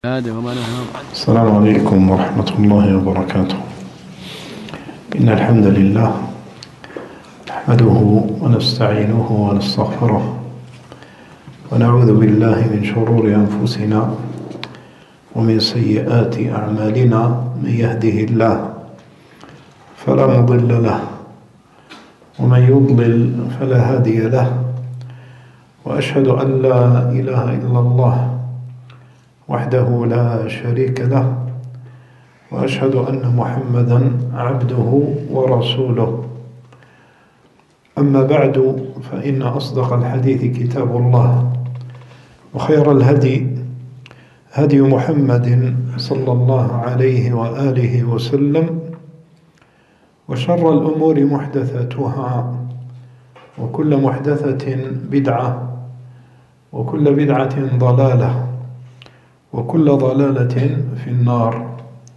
السلام عليكم ورحمة الله وبركاته. إن الحمد لله نحمده ونستعينه ونستغفره ونعوذ بالله من شرور أنفسنا ومن سيئات أعمالنا. من يهده الله فلا مضل له ومن يضلل فلا هادي له، وأشهد أن لا إله إلا الله وحده لا شريك له، وأشهد أن محمدا عبده ورسوله. أما بعد، فإن أصدق الحديث كتاب الله، وخير الهدي هدي محمد صلى الله عليه وآله وسلم، وشر الأمور محدثاتها، وكل محدثة بدعة، وكل بدعة ضلالة، وكل ضلالة في النار.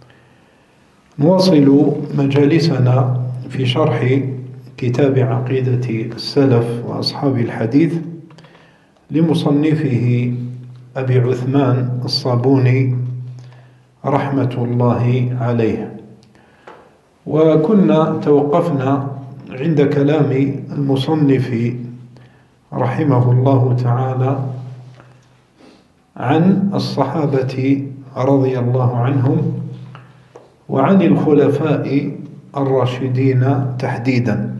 نواصل مجالسنا في شرح كتاب عقيدة السلف وأصحاب الحديث لمصنفه أبي عثمان الصابوني رحمة الله عليه. وكنا توقفنا عند كلام المصنف رحمه الله تعالى عن الصحابة رضي الله عنهم وعن الخلفاء الراشدين تحديدا.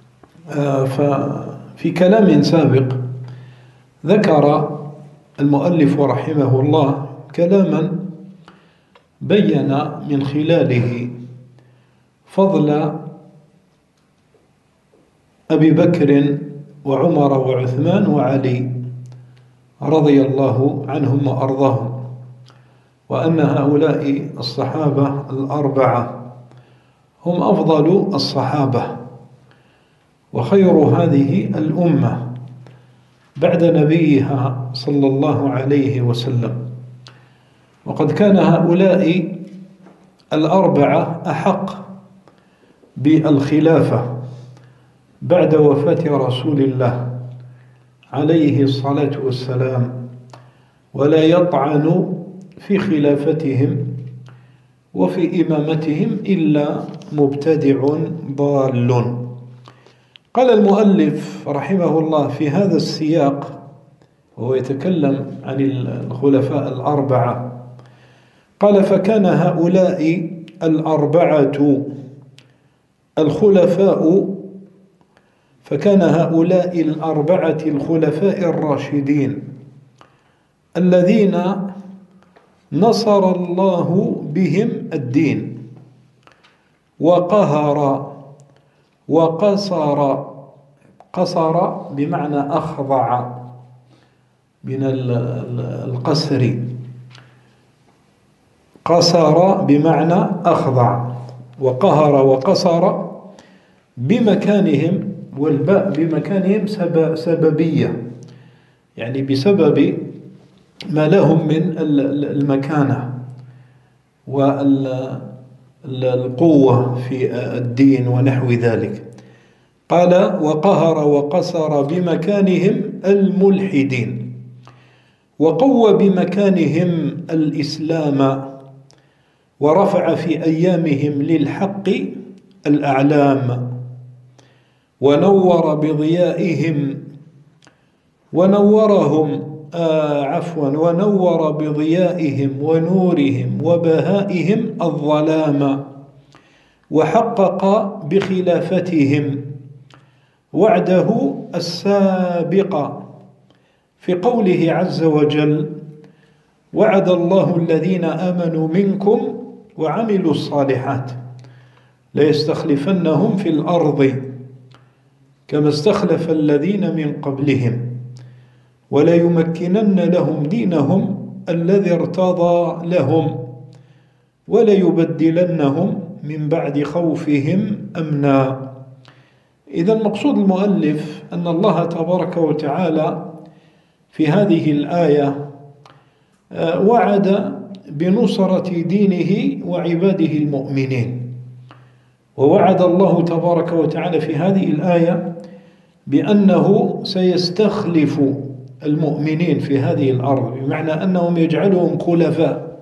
ففي كلام سابق ذكر المؤلف رحمه الله كلاما بين من خلاله فضل أبي بكر وعمر وعثمان وعلي رضي الله عنهم وأرضاهم، وأن هؤلاء الصحابة الأربعة هم أفضل الصحابة وخير هذه الأمة بعد نبيها صلى الله عليه وسلم. وقد كان هؤلاء الأربعة أحق بالخلافة بعد وفاة رسول الله عليه الصلاة والسلام، ولا يطعن في خلافتهم وفي إمامتهم إلا مبتدع ضال. قال المؤلف رحمه الله في هذا السياق وهو يتكلم عن الخلفاء الأربعة، قال: فكان هؤلاء الأربعة الخلفاء فكان هؤلاء الأربعة الخلفاء الراشدين الذين نصر الله بهم الدين وقهر وقصر. قصر بمعنى أخضع من القسر، قصر بمعنى أخضع، وقهر وقصر بمكانهم، والباء بمكانهم سببية، يعني بسبب ما لهم من المكانة والقوة في الدين ونحو ذلك. قال: وقهر وقصر بمكانهم الملحدين، وقوى بمكانهم الإسلام، ورفع في أيامهم للحق الأعلام، ونور بضيائهم ونور بضيائهم ونورهم وبهائهم الظلام، وحقق بخلافتهم وعده السابق في قوله عز وجل: وعد الله الذين آمنوا منكم وعملوا الصالحات ليستخلفنهم في الأرض كما استخلف الذين من قبلهم وليمكنن لهم دينهم الذي ارتضى لهم وليبدلنهم من بعد خوفهم أمنا. إذن مقصود المؤلف أن الله تبارك وتعالى في هذه الآية وعد بنصرة دينه وعباده المؤمنين، ووعد الله تبارك وتعالى في هذه الآية بأنه سيستخلف المؤمنين في هذه الأرض، بمعنى أنهم يجعلهم خلفاء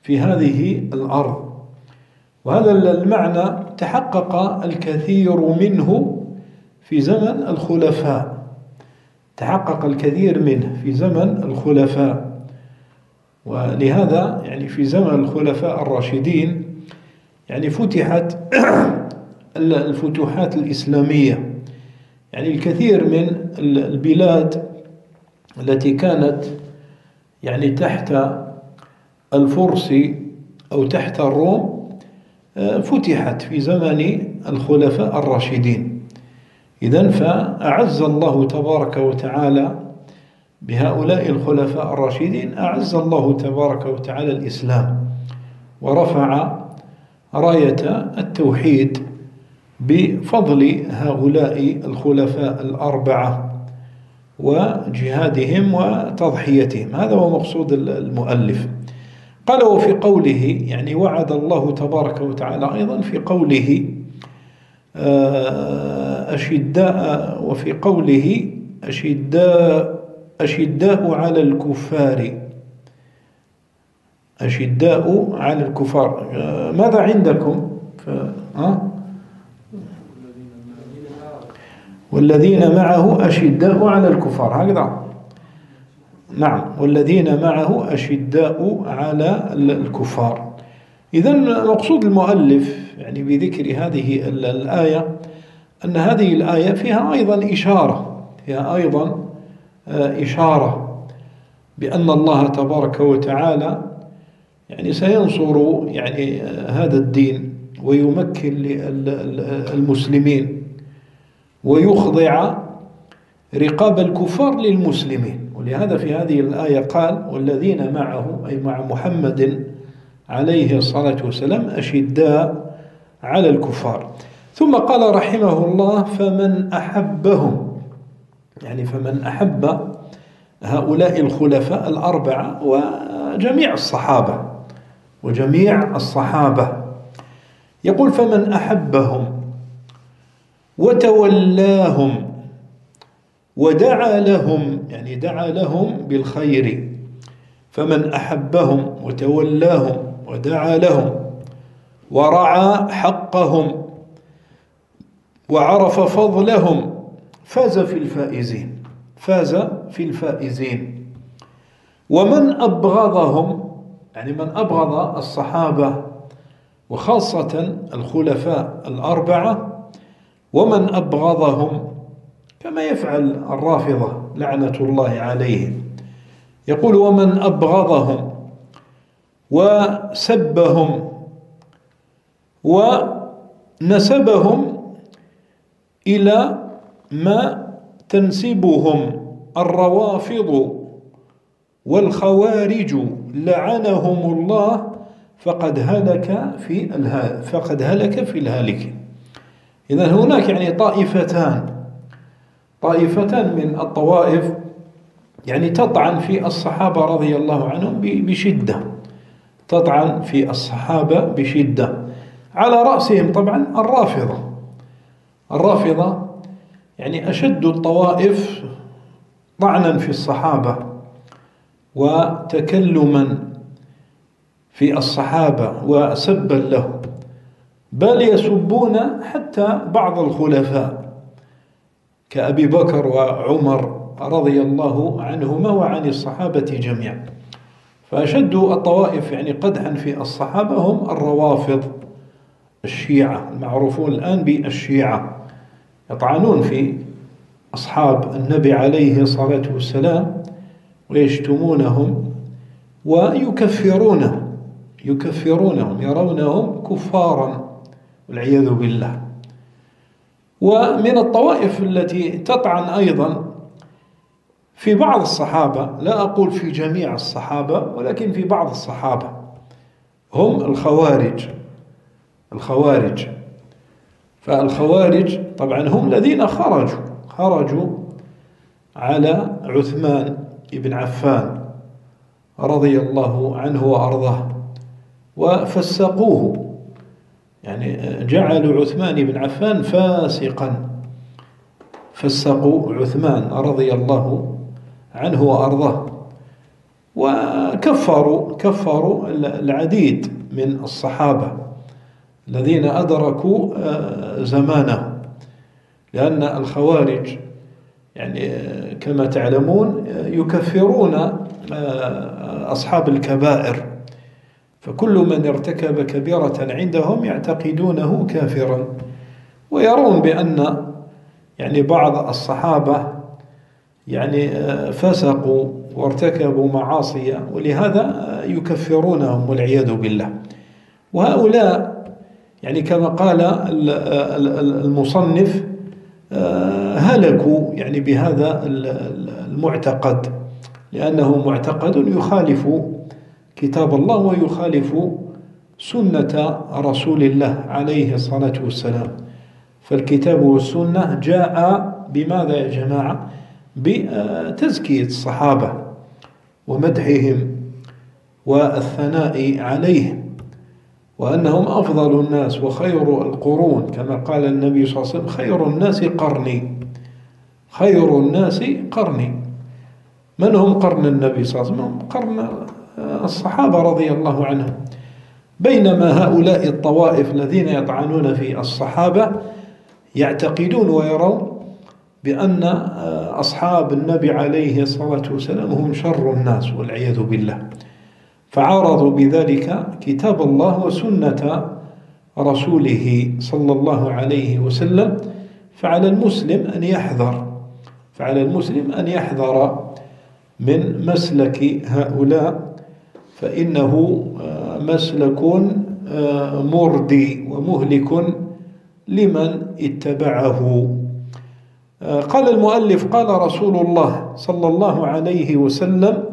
في هذه الأرض. وهذا المعنى تحقق الكثير منه في زمن الخلفاء، تحقق الكثير منه في زمن الخلفاء. ولهذا يعني في زمن الخلفاء الراشدين يعني فتحت الفتوحات الإسلامية، يعني الكثير من البلاد التي كانت يعني تحت الفرس أو تحت الروم فتحت في زمن الخلفاء الراشدين. إذن فأعز الله تبارك وتعالى بهؤلاء الخلفاء الراشدين، أعز الله تبارك وتعالى الإسلام، ورفع راية التوحيد بفضل هؤلاء الخلفاء الأربعة وجهادهم وتضحيتهم. هذا هو مقصود المؤلف. قال وفي قوله يعني وعد الله تبارك وتعالى أيضا في قوله أشداء، وفي قوله أشداء على الكفار، أشداء على الكفار. ماذا عندكم؟ والذين معه أشداء على الكفار، هكذا. نعم، والذين معه أشداء على الكفار. إذن مقصود المؤلف يعني بذكر هذه الآية أن هذه الآية فيها أيضا إشارة بأن الله تبارك وتعالى يعني سينصر يعني هذا الدين ويمكن للمسلمين ويخضع رقاب الكفار للمسلمين. ولهذا في هذه الآية قال والذين معه أي مع محمد عليه الصلاة والسلام أشداء على الكفار. ثم قال رحمه الله فمن أحبهم، يعني فمن أحب هؤلاء الخلفاء الأربعة وجميع الصحابة يقول فمن أحبهم وتولاهم ودعا لهم، يعني دعا لهم بالخير. فمن أحبهم وتولاهم ودعا لهم ورعى حقهم وعرف فضلهم فاز في الفائزين. ومن أبغضهم، يعني من أبغض الصحابة وخاصة الخلفاء الأربعة، ومن أبغضهم كما يفعل الرافضة لعنة الله عليهم، يقول ومن أبغضهم وسبهم ونسبهم إلى ما تنسبهم الروافض والخوارج لعنهم الله فقد هلك في الهالك. إذن هناك يعني طائفتان من الطوائف يعني تطعن في الصحابة رضي الله عنهم بشدة، على رأسهم طبعا الرافضة يعني أشد الطوائف طعنا في الصحابة وتكلما في الصحابة وسبا لهم، بل يسبون حتى بعض الخلفاء كأبي بكر وعمر رضي الله عنهما وعن الصحابة جميعا. فأشد الطوائف يعني قدحا في الصحابة هم الروافض الشيعة المعروفون الآن بالشيعة، يطعنون في أصحاب النبي عليه الصلاة والسلام ويشتمونهم ويكفرونهم، يرونهم كفارا والعياذ بالله. ومن الطوائف التي تطعن أيضا في بعض الصحابة، لا أقول في جميع الصحابة ولكن في بعض الصحابة، هم الخوارج. فالخوارج طبعا هم الذين خرجوا على عثمان بن عفان رضي الله عنه وأرضاه وفسقوه، يعني جعلوا عثمان بن عفان فاسقا، فسقوا عثمان رضي الله عنه وأرضاه. وكفروا العديد من الصحابة الذين أدركوا زمانه، لأن الخوارج يعني كما تعلمون يكفرون أصحاب الكبائر، فكل من ارتكب كبيرة عندهم يعتقدونه كافرا، ويرون بأن يعني بعض الصحابة يعني فسقوا وارتكبوا معاصي، ولهذا يكفرونهم والعياذ بالله. وهؤلاء يعني كما قال المصنف هلكوا يعني بهذا المعتقد، لأنه معتقد يخالف كتاب الله ويخالف سنة رسول الله عليه الصلاة والسلام. فالكتاب والسنة جاء بماذا يا جماعة؟ بتزكية الصحابة ومدحهم والثناء عليهم، وأنهم أفضل الناس وخير القرون، كما قال النبي صلى الله عليه وسلم: خير الناس قرني، خير الناس قرني. من هم قرن النبي صلى الله عليه وسلم؟ قرن الصحابة رضي الله عنهم. بينما هؤلاء الطوائف الذين يطعنون في الصحابة يعتقدون ويرون بأن أصحاب النبي عليه الصلاة والسلام هم شر الناس والعياذ بالله، فعارضوا بذلك كتاب الله وسنة رسوله صلى الله عليه وسلم. فعلى المسلم أن يحذر من مسلك هؤلاء، فإنه مسلك مردي ومهلك لمن اتبعه. قال المؤلف: قال رسول الله صلى الله عليه وسلم: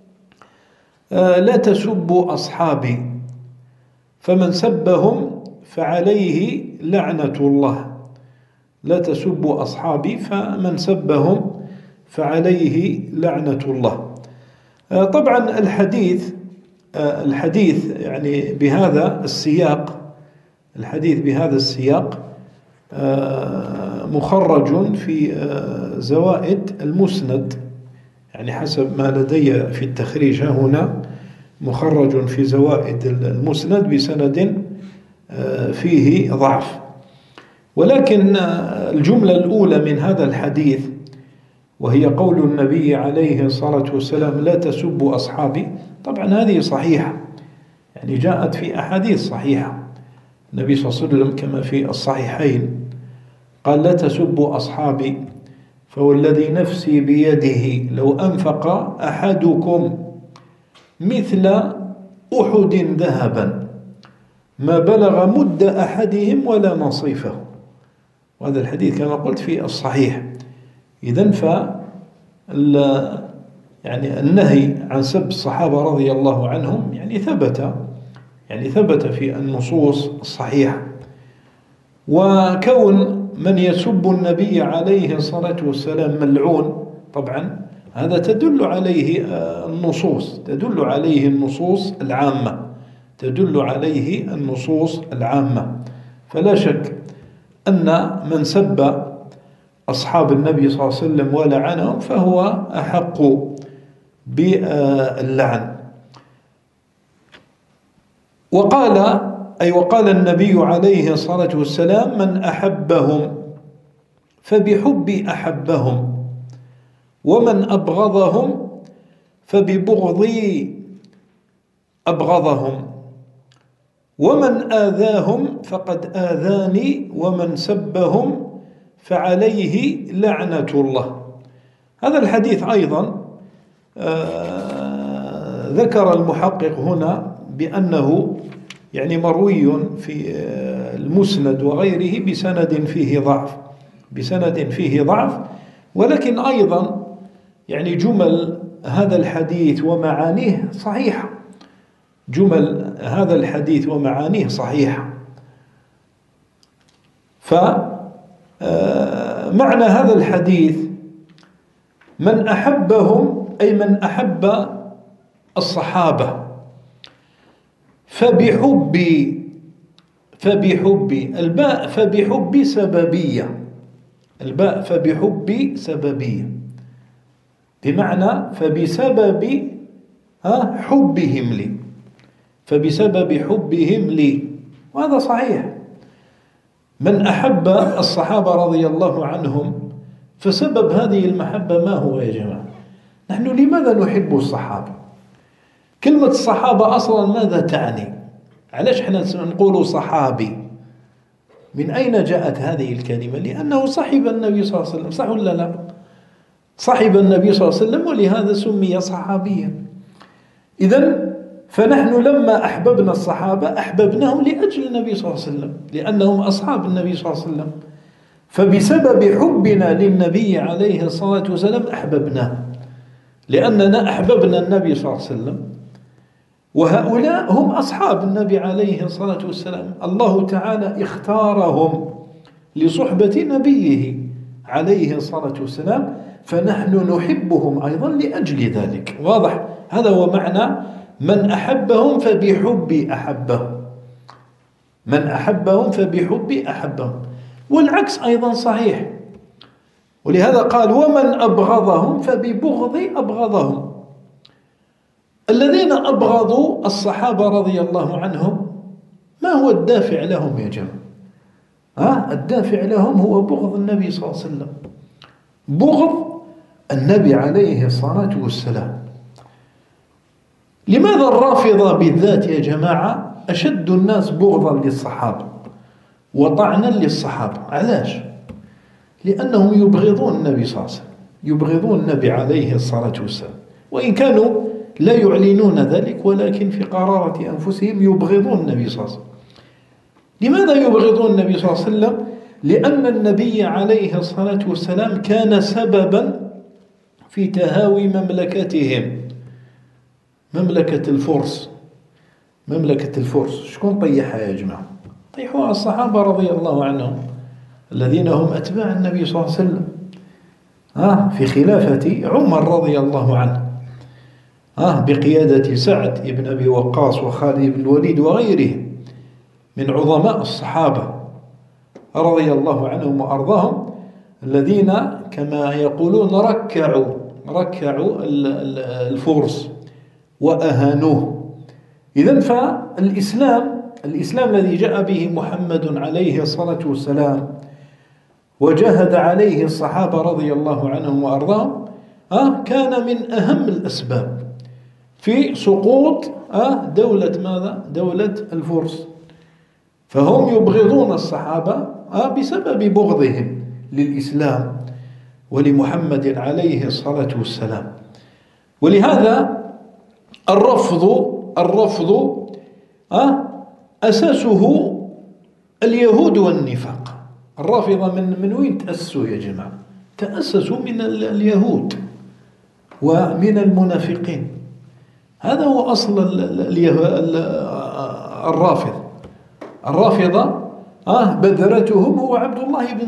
لا تسبوا أصحابي، فمن سبهم فعليه لعنة الله. لا تسبوا أصحابي، فمن سبهم فعليه لعنة الله. طبعا الحديث يعني بهذا السياق مخرج في زوائد المسند، يعني حسب ما لدي في التخريج هنا مخرج في زوائد المسند بسند فيه ضعف. ولكن الجملة الأولى من هذا الحديث، وهي قول النبي عليه الصلاة والسلام: لا تسبوا أصحابي، طبعا هذه صحيحة، يعني جاءت في أحاديث صحيحة. النبي صلى الله عليه وسلم كما في الصحيحين قال: لا تسبوا أصحابي، فوالذي نفسي بيده لو أنفق أحدكم مثل أحد ذهبا ما بلغ مد أحدهم ولا نصيفه. وهذا الحديث كما قلت في الصحيح. إذن يعني النهي عن سب الصحابة رضي الله عنهم يعني ثبت في النصوص الصحيحة. وكون من يسب النبي عليه الصلاة والسلام ملعون، طبعا هذا تدل عليه النصوص العامة. فلا شك أن من سب أصحاب النبي صلى الله عليه وسلم ولعنهم فهو أحق باللعن. وقال النبي عليه الصلاة والسلام: من أحبهم فبحبي أحبهم، ومن أبغضهم فببغضي أبغضهم، ومن آذاهم فقد آذاني، ومن سبهم فعليه لعنة الله. هذا الحديث أيضا ذكر المحقق هنا بأنه يعني مروي في المسند وغيره بسند فيه ضعف، ولكن أيضا يعني جمل هذا الحديث ومعانيه صحيحة. فمعنى هذا الحديث: من أحبهم أي من أحب الصحابة، فبحبي الباء فبحبي سببية، بمعنى فبسبب حبهم لي، فبسبب حبهم لي. وهذا صحيح، من أحب الصحابة رضي الله عنهم فسبب هذه المحبة ما هو يا جماعة؟ نحن لماذا نحب الصحابة؟ كلمة الصحابة أصلا ماذا تعني؟ علاش احنا نقول صحابي؟ من أين جاءت هذه الكلمة؟ لأنه صحب النبي صلى الله عليه وسلم، صح ولا لا؟ صحب النبي صلى الله عليه وسلم ولهذا سمي صحابيا. إذن فنحن لما أحببنا الصحابة أحببناهم لأجل النبي صلى الله عليه وسلم، لأنهم أصحاب النبي صلى الله عليه وسلم، فبسبب حبنا للنبي عليه الصلاة والسلام أحببناه، لأننا أحببنا النبي صلى الله عليه وسلم، وهؤلاء هم أصحاب النبي عليه الصلاة والسلام. الله تعالى اختارهم لصحبة نبيه عليه الصلاة والسلام، فنحن نحبهم أيضا لأجل ذلك. واضح؟ هذا هو معنى من أحبهم فبحب أحبهم، من أحبهم فبحب أحبهم. والعكس أيضا صحيح، ولهذا قال ومن أبغضهم فببغض أبغضهم. الذين أبغضوا الصحابة رضي الله عنهم ما هو الدافع لهم يا جماعة؟ الدافع لهم هو بغض النبي صلى الله عليه وسلم، بغض النبي عليه الصلاة والسلام. لماذا الرافضة بالذات يا جماعة أشد الناس بغضا للصحابة وطعنا للصحابة؟ علاش؟ لأنهم يبغضون النبي صلى الله عليه وسلم، يبغضون النبي عليه الصلاة والسلام، وإن كانوا لا يعلنون ذلك، ولكن في قرارة أنفسهم يبغضون النبي صلى الله عليه وسلم. لماذا يبغضون النبي صلى الله عليه وسلم؟ لأن النبي عليه الصلاة والسلام كان سببا في تهاوي مملكتهم، مملكة الفرس. مملكة الفرس شكون طيحها يا جماعة؟ طيحوها الصحابة رضي الله عنهم الذين هم أتباع النبي صلى الله عليه وسلم في خلافة عمر رضي الله عنه، بقيادة سعد بن أبي وقاص وخالد بن الوليد وغيرهم من عظماء الصحابة رضي الله عنهم وأرضاهم، الذين كما يقولون ركعوا الفرس وأهانوه. إذن فالإسلام الذي جاء به محمد عليه الصلاة والسلام وجاهد عليه الصحابة رضي الله عنهم وأرضاهم كان من أهم الأسباب في سقوط دولة ماذا؟ دولة الفرس. فهم يبغضون الصحابة بسبب بغضهم للإسلام ولمحمد عليه الصلاة والسلام. ولهذا الرفض أساسه اليهود والنفاق. الرافضة من وين تأسسوا يا جماعة؟ تأسسوا من اليهود ومن المنافقين. هذا هو أصل الرافضة. بذرتهم هو عبد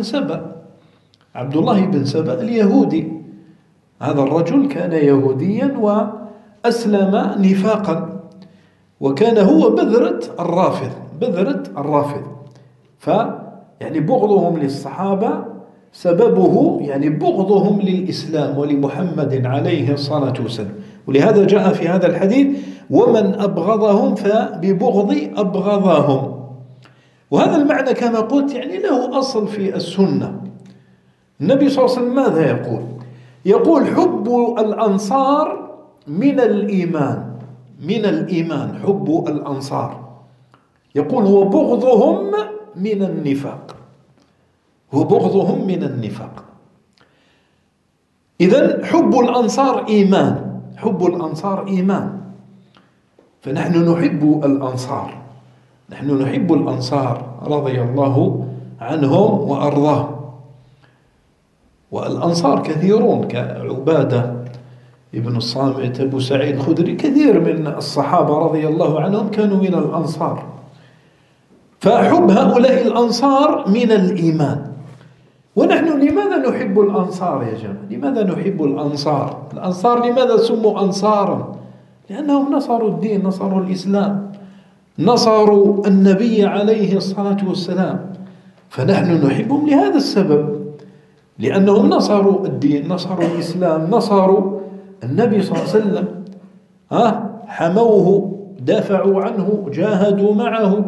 الله بن سبأ اليهودي. هذا الرجل كان يهوديا وأسلم نفاقا، وكان هو بذرة الرافض. يعني بغضهم للصحابة سببه يعني بغضهم للإسلام ولمحمد عليه الصلاة والسلام. ولهذا جاء في هذا الحديث ومن أبغضهم فببغض أبغضهم. وهذا المعنى كما قلت يعني له أصل في السنة. النبي صلى الله عليه وسلم ماذا يقول حب الأنصار من الإيمان حب الأنصار. يقول وبغضهم من النفاق. إذن حب الأنصار إيمان. فنحن نحب الأنصار رضي الله عنهم وأرضاهم. والأنصار كثيرون كعبادة ابن الصامت، أبو سعيد الخدري، كثير من الصحابة رضي الله عنهم كانوا من الأنصار. فحب هؤلاء الأنصار من الإيمان. ونحن لماذا نحب الأنصار يا جماعة؟ لماذا نحب الأنصار؟ الأنصار لماذا سموا أنصارا؟ لأنهم نصروا الدين، نصروا الإسلام، نصروا النبي عليه الصلاة والسلام. فنحن نحبهم لهذا السبب، لأنهم نصروا الدين، نصروا الإسلام، نصروا النبي صلى الله عليه وسلم. حموه، دافعوا عنه، جاهدوا معه،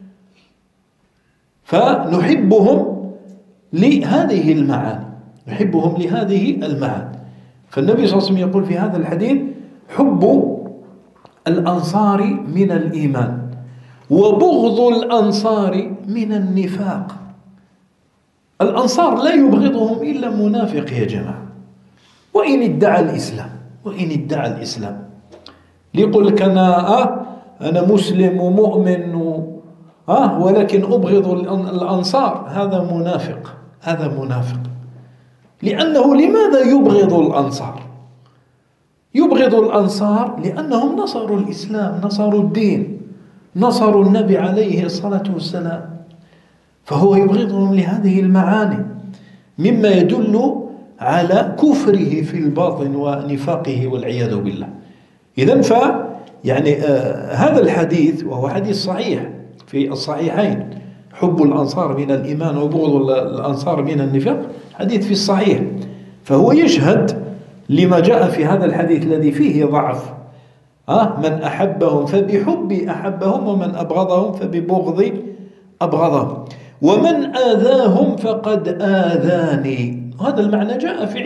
فنحبهم لهذه المعاني، نحبهم لهذه المعاني. فالنبي صلى الله عليه وسلم يقول في هذا الحديث: حب الأنصار من الإيمان، وبغض الأنصار من النفاق. الأنصار لا يبغضهم إلا منافق يا جماعة، وإن ادعى الإسلام ليقول لك أنا مسلم ومؤمن ولكن أبغض الأنصار، هذا منافق. لأنه لماذا يبغض الأنصار؟ يبغض الأنصار لأنهم نصروا الإسلام، نصروا الدين، نصروا النبي عليه الصلاة والسلام، فهو يبغضهم لهذه المعاني، مما يدل على كفره في الباطن ونفاقه والعياذ بالله. إذن هذا الحديث، وهو حديث صحيح في الصحيحين، حب الأنصار من الإيمان وبغض الأنصار من النفاق، حديث في الصحيح، فهو يشهد لما جاء في هذا الحديث الذي فيه ضعف. من أحبهم فبحب أحبهم، ومن أبغضهم فببغض أبغضهم، ومن آذاهم فقد آذاني. هذا المعنى جاء في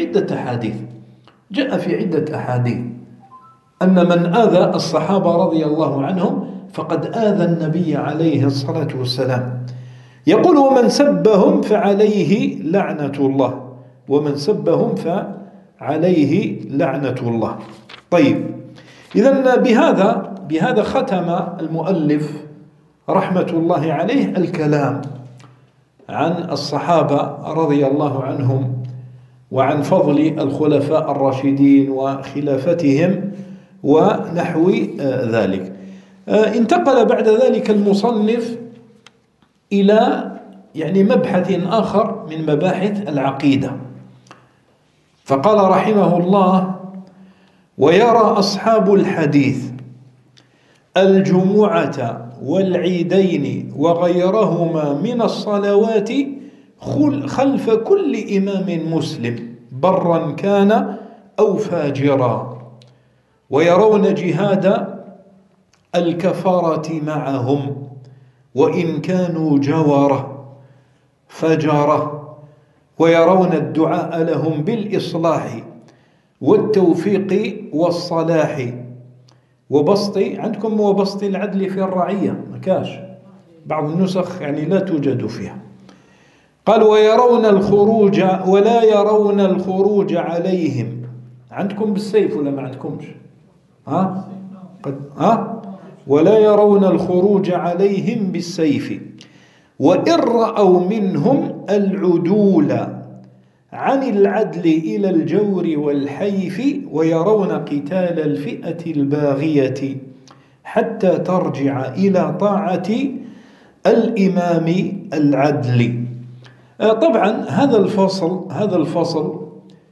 عدة أحاديث، أن من آذى الصحابة رضي الله عنهم فقد آذى النبي عليه الصلاة والسلام. يقول: ومن سبهم فعليه لعنة الله، ومن سبهم فعليه لعنة الله. طيب، إذن بهذا ختم المؤلف رحمة الله عليه الكلام عن الصحابة رضي الله عنهم، وعن فضل الخلفاء الراشدين وخلافتهم ونحو ذلك. انتقل بعد ذلك المصنف إلى مبحث آخر من مباحث العقيدة، فقال رحمه الله: ويرى أصحاب الحديث الجمعة والعيدين وغيرهما من الصلوات خلف كل إمام مسلم برا كان أو فاجرا، ويرون جهاد الكفرة معهم وإن كانوا جورة فجرة، ويرون الدعاء لهم بالإصلاح والتوفيق والصلاح وبسط، عندكم وبسط العدل في الرعية مكاش، بعض النسخ لا توجد فيها. قال: ويرون الخروج ولا يرون الخروج عليهم. عندكم بالسيف ولا ما عندكمش؟ ولا يرون الخروج عليهم بالسيف، وإن رأوا منهم العدول عن العدل إلى الجور والحيف، ويرون قتال الفئة الباغية حتى ترجع إلى طاعة الإمام العدل. طبعا هذا الفصل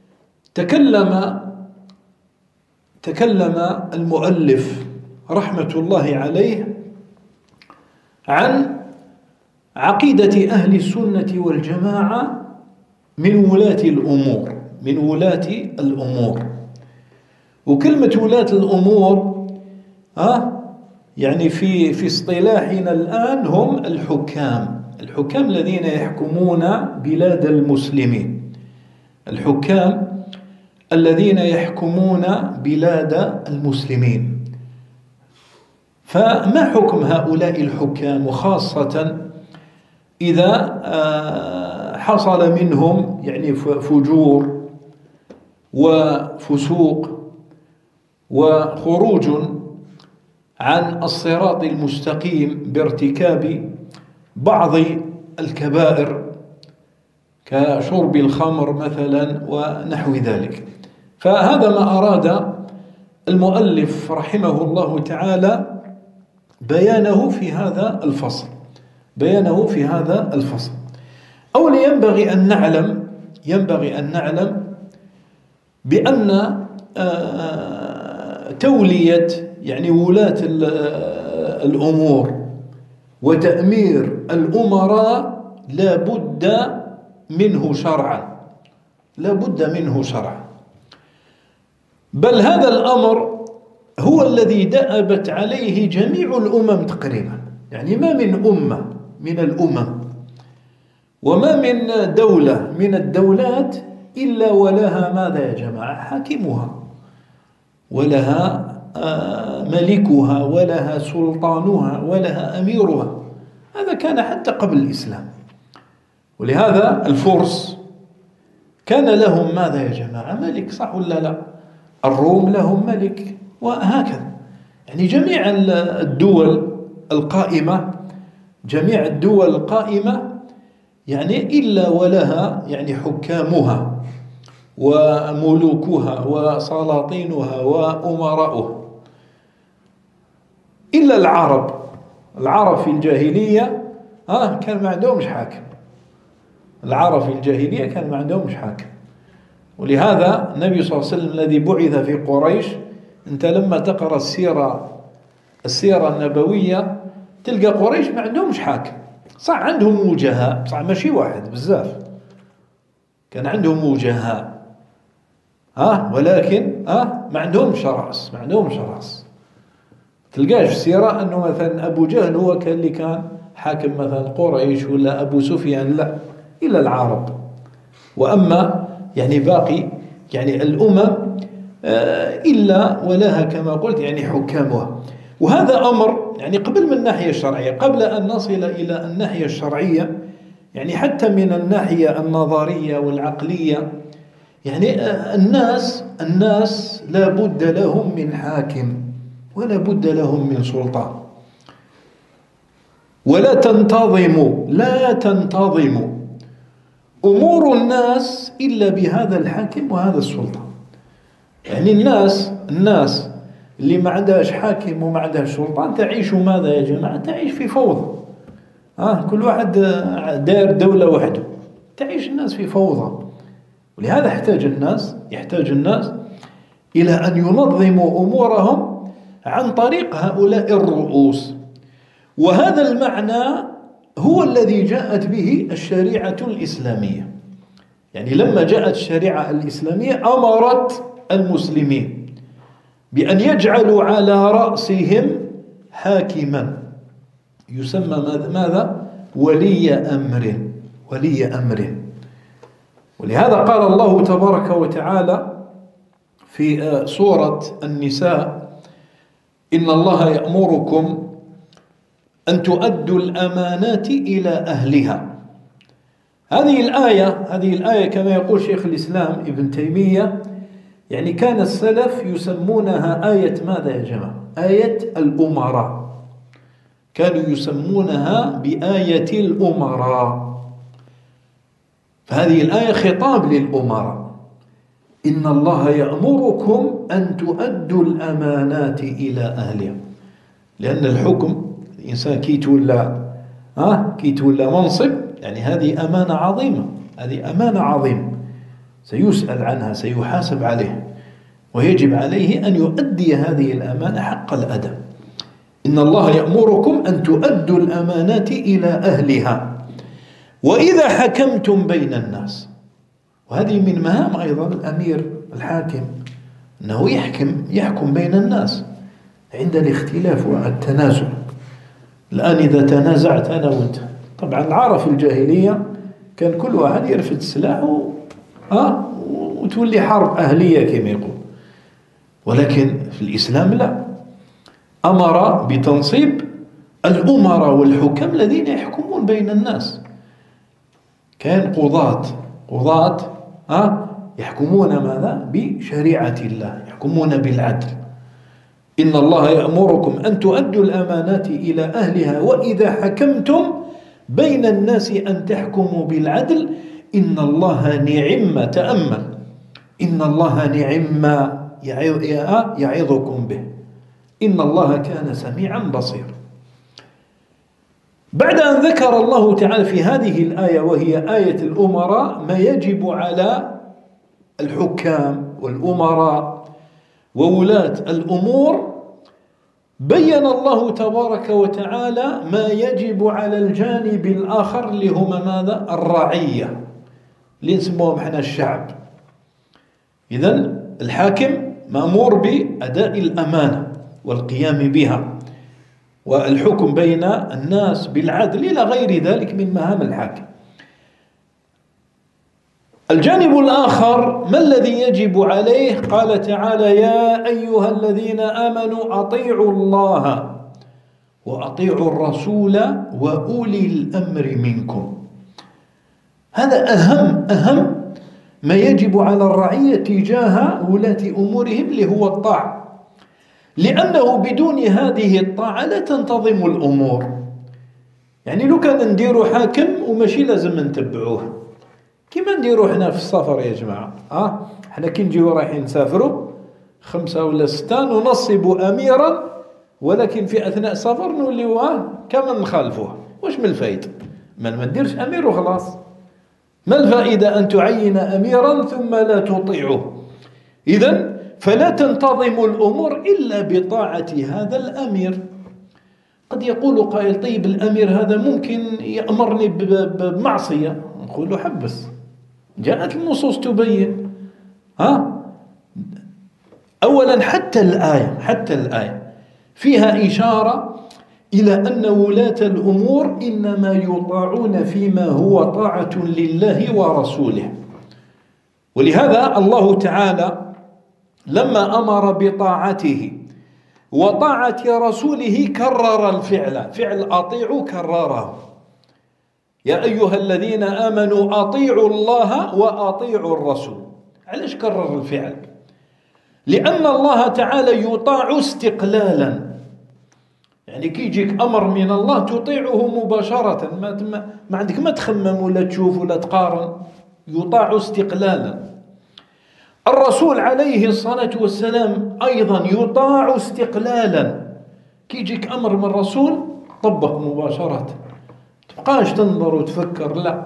تكلم المؤلف رحمة الله عليه عن عقيدة أهل السنة والجماعة من ولاة الأمور. وكلمة ولاة الأمور في اصطلاحنا الآن هم الحكام الذين يحكمون بلاد المسلمين، الحكام الذين يحكمون بلاد المسلمين. فما حكم هؤلاء الحكام، وخاصة إذا حصل منهم فجور وفسوق وخروج عن الصراط المستقيم بارتكاب بعض الكبائر كشرب الخمر مثلا ونحو ذلك. فهذا ما أراد المؤلف رحمه الله تعالى بيانه في هذا الفصل. أولا ينبغي أن نعلم بأن تولية ولاة الأمور وتأمير الأمراء لا بد منه شرعا، بل هذا الأمر هو الذي دأبت عليه جميع الأمم تقريبا. يعني ما من أمة من الأمم وما من دولة من الدولات إلا ولها ماذا يا جماعة؟ حاكمها، ولها ملكها، ولها سلطانها، ولها أميرها. هذا كان حتى قبل الإسلام. ولهذا الفرس كان لهم ماذا يا جماعة؟ ملك، صح ولا لا؟ الروم لهم ملك، وهكذا. يعني جميع الدول القائمة، جميع الدول القائمة يعني إلا ولها يعني حكامها وملوكها وسلاطينها وأمراؤها، إلا العرب. العرب في الجاهلية كان ما عندهمش حاكم. العرب في الجاهلية كان ما عندهمش حاكم. ولهذا النبي صلى الله عليه وسلم الذي بعث في قريش، أنت لما تقرأ السيرة النبوية تلقى قريش ما عندهمش حاكم. صح عندهم وجهاء، صح ماشي واحد، بزاف كان عندهم وجهاء، ولكن ما عندهمش رأس، ما عندهمش رأس. تلقاش في السيرة أنه مثلا أبو جهل هو كان اللي كان حاكم مثلا قريش، ولا أبو سفيان، لا، إلا العرب. وأما يعني باقي يعني الأمم إلا ولها كما قلت يعني حكامها. وهذا أمر يعني قبل من الناحية الشرعية، قبل أن نصل إلى الناحية الشرعية، يعني حتى من الناحية النظرية والعقلية، يعني الناس لا بد لهم من حاكم، ولا بد لهم من سلطان، ولا لا تنتظم أمور الناس إلا بهذا الحاكم وهذا السلطان. يعني الناس اللي ما عندهاش حاكم وما عندهاش سلطان تعيش ماذا يا جماعة؟ تعيش في فوضى. كل واحد داير دولة وحده، تعيش الناس في فوضى. ولهذا يحتاج الناس إلى أن ينظموا أمورهم عن طريق هؤلاء الرؤوس. وهذا المعنى هو الذي جاءت به الشريعة الإسلامية. يعني لما جاءت الشريعة الإسلامية أمرت المسلمين بأن يجعلوا على رأسهم حاكما يسمى ماذا؟ ولي أمر. ولهذا قال الله تبارك وتعالى في سورة النساء: إن الله يأمركم أن تؤدوا الأمانات إلى أهلها. هذه الآية كما يقول شيخ الإسلام ابن تيمية، يعني كان السلف يسمونها آية ماذا يا جماعة؟ آية الأمراء. كانوا يسمونها بآية الأمراء. فهذه الآية خطاب للأمراء: إن الله يأمركم أن تؤدوا الأمانات إلى أهلها. لأن الحكم الإنسان كي تولى منصب، يعني هذه أمانة عظيمة، سيسأل عنها، سيحاسب عليها، ويجب عليه أن يؤدي هذه الأمانة حق الأداء. إن الله يأمركم أن تؤدوا الأمانات إلى أهلها وإذا حكمتم بين الناس. وهذه من مهام أيضا الأمير الحاكم، أنه يحكم بين الناس عند الاختلاف والتنازع. الآن إذا تنازعت أنا وأنت، طبعا العرب في الجاهلية كان كل واحد يرفد السلاح وتولي حرب أهلية كما يقول. ولكن في الإسلام لا، أمر بتنصيب الأمراء والحكام الذين يحكمون بين الناس. كان قضاة يحكمون ماذا؟ بشريعة الله، يحكمون بالعدل. إن الله يأمركم أن تؤدوا الأمانات إلى أهلها وإذا حكمتم بين الناس أن تحكموا بالعدل إن الله نعم، تأمل، إن الله نعم ما يعظكم به إن الله كان سميعا بصيرا. بعد أن ذكر الله تعالى في هذه الآية وهي آية الأمراء ما يجب على الحكام والأمراء وولاة الأمور، بين الله تبارك وتعالى ما يجب على الجانب الآخر اللي هما ماذا؟ الرعية، اللي نسموهم احنا الشعب. إذن الحاكم مأمور بأداء الأمانة، والقيام بها والحكم بين الناس بالعدل إلى غير ذلك من مهام الحاكم. الجانب الآخر ما الذي يجب عليه؟ قال تعالى: يا أيها الذين آمنوا أطيعوا الله وأطيعوا الرسول وأولي الأمر منكم. هذا أهم ما يجب على الرعية تجاه ولاة أمورهم، اللي هو الطاعة، لأنه بدون هذه الطاعة لا تنتظم الأمور. يعني لو كان نديروا حاكم وماشي لازم نتبعوه، كيما نديروا حنا في السفر يا جماعة. حنا كي نجيو رايحين نسافروا 5 ولا 6 ننصبوا أميرا، ولكن في أثناء السفر نوليو كما نخالفوه. واش من الفايدة؟ ما نديرش أمير وخلاص. ما الفائدة أن تعين أميرا ثم لا تطيعه؟ إذن فلا تنتظم الأمور إلا بطاعة هذا الأمير. قد يقول قائل: طيب الأمير هذا ممكن يأمرني بمعصية. نقول له: حبس، جاءت النصوص تبين. أولا حتى الآية فيها إشارة إلى أن ولاة الأمور إنما يطاعون فيما هو طاعة لله ورسوله. ولهذا الله تعالى لما أمر بطاعته وطاعة رسوله كرر الفعل، فعل أطيعوا كرره: يا أيها الذين آمنوا أطيعوا الله وأطيعوا الرسول. علاش كرر الفعل؟ لأن الله تعالى يطاع استقلالا. يعني كي يجيك أمر من الله تطيعه مباشرة، ما عندك ما تخمم ولا تشوف ولا تقارن، يطاع استقلالا. الرسول عليه الصلاة والسلام أيضا يطاع استقلالا. كي يجيك أمر من الرسول طبق مباشرة، تبقاش تنظر وتفكر، لا،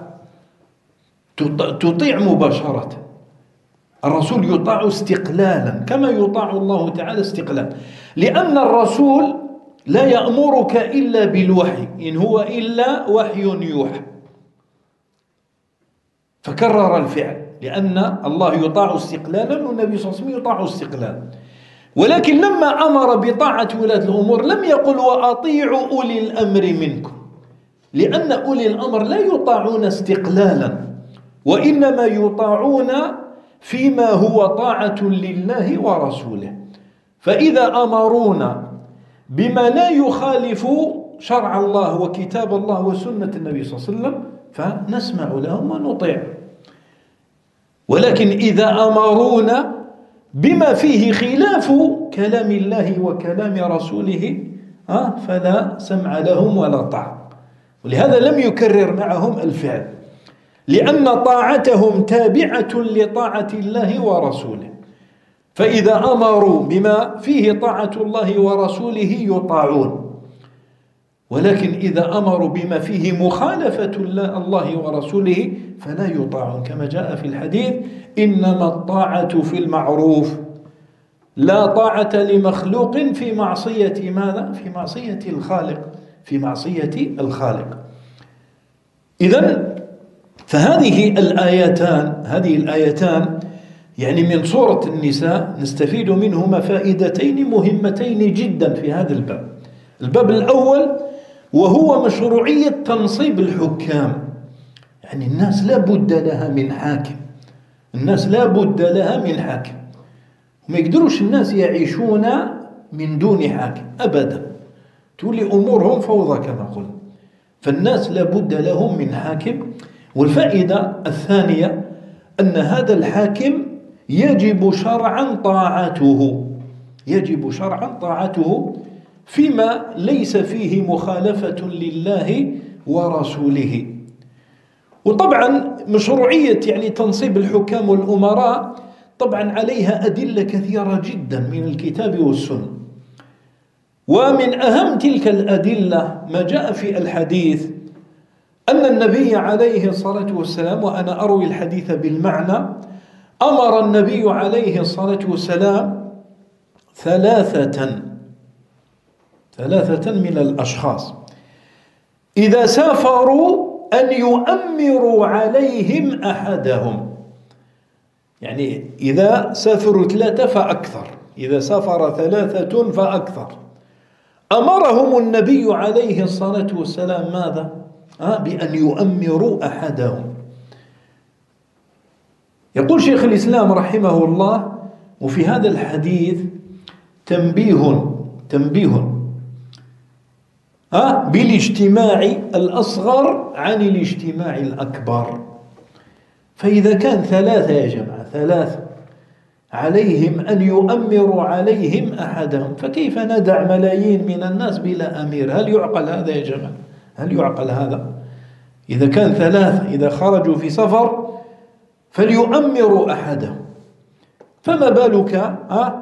تطيع مباشرة. الرسول يطاع استقلالا كما يطاع الله تعالى استقلالا، لأن الرسول لا يأمرك إلا بالوحي، إن هو إلا وحي يوحى. فكرر الفعل لأن الله يطاع استقلالا والنبي صلى الله عليه وسلم يطاع استقلالا. ولكن لما أمر بطاعة ولاة الأمور لم يقل: وأطيعوا أولي الأمر منكم، لأن أولي الأمر لا يطاعون استقلالا، وإنما يطاعون فيما هو طاعة لله ورسوله. فإذا أمرونا بما لا يخالف شرع الله وكتاب الله وسنة النبي صلى الله عليه وسلم فنسمع لهم ونطيع. ولكن إذا أمرونا بما فيه خلاف كلام الله وكلام رسوله فلا سمع لهم ولا طاعة. ولهذا لم يكرر معهم الفعل، لأن طاعتهم تابعة لطاعة الله ورسوله. فإذا أمروا بما فيه طاعة الله ورسوله يطاعون، ولكن إذا أمروا بما فيه مخالفة الله ورسوله فلا يطاعون، كما جاء في الحديث: إنما الطاعة في المعروف، لا طاعة لمخلوق في معصية ماذا؟ في معصية الخالق، في معصية الخالق. إذن فهذه الآيتان يعني من سورة النساء نستفيد منهما فائدتين مهمتين جدا في هذا الباب. الباب الأول وهو مشروعية تنصيب الحكام. يعني الناس لا بد لها من حاكم، الناس لا بد لها من حاكم، وما يقدروش الناس يعيشون من دون حاكم أبدا، تولي أمورهم فوضى كما قلنا. فالناس لا بد لهم من حاكم. والفائدة الثانية أن هذا الحاكم يجب شرعا طاعته فيما ليس فيه مخالفة لله ورسوله. وطبعا مشروعية يعني تنصيب الحكام والأمراء طبعا عليها أدلة كثيرة جدا من الكتاب والسنة. ومن أهم تلك الأدلة ما جاء في الحديث أن النبي عليه الصلاة والسلام، وأنا أروي الحديث بالمعنى، أمر النبي عليه الصلاة والسلام ثلاثة من الأشخاص إذا سافروا أن يؤمروا عليهم أحدهم. يعني إذا سافروا 3 فأكثر إذا سافر 3 فأكثر أمرهم النبي عليه الصلاة والسلام ماذا؟ بأن يؤمروا أحدهم. يقول شيخ الإسلام رحمه الله: وفي هذا الحديث تنبيه بالاجتماع الأصغر عن الاجتماع الأكبر. فإذا كان 3 يا جماعة 3 عليهم أن يؤمروا عليهم أحدهم، فكيف ندع ملايين من الناس بلا أمير؟ هل يعقل هذا يا جماعة؟ هل يعقل هذا؟ إذا كان 3 إذا خرجوا في سفر فليؤمروا أحدهم، فما بالك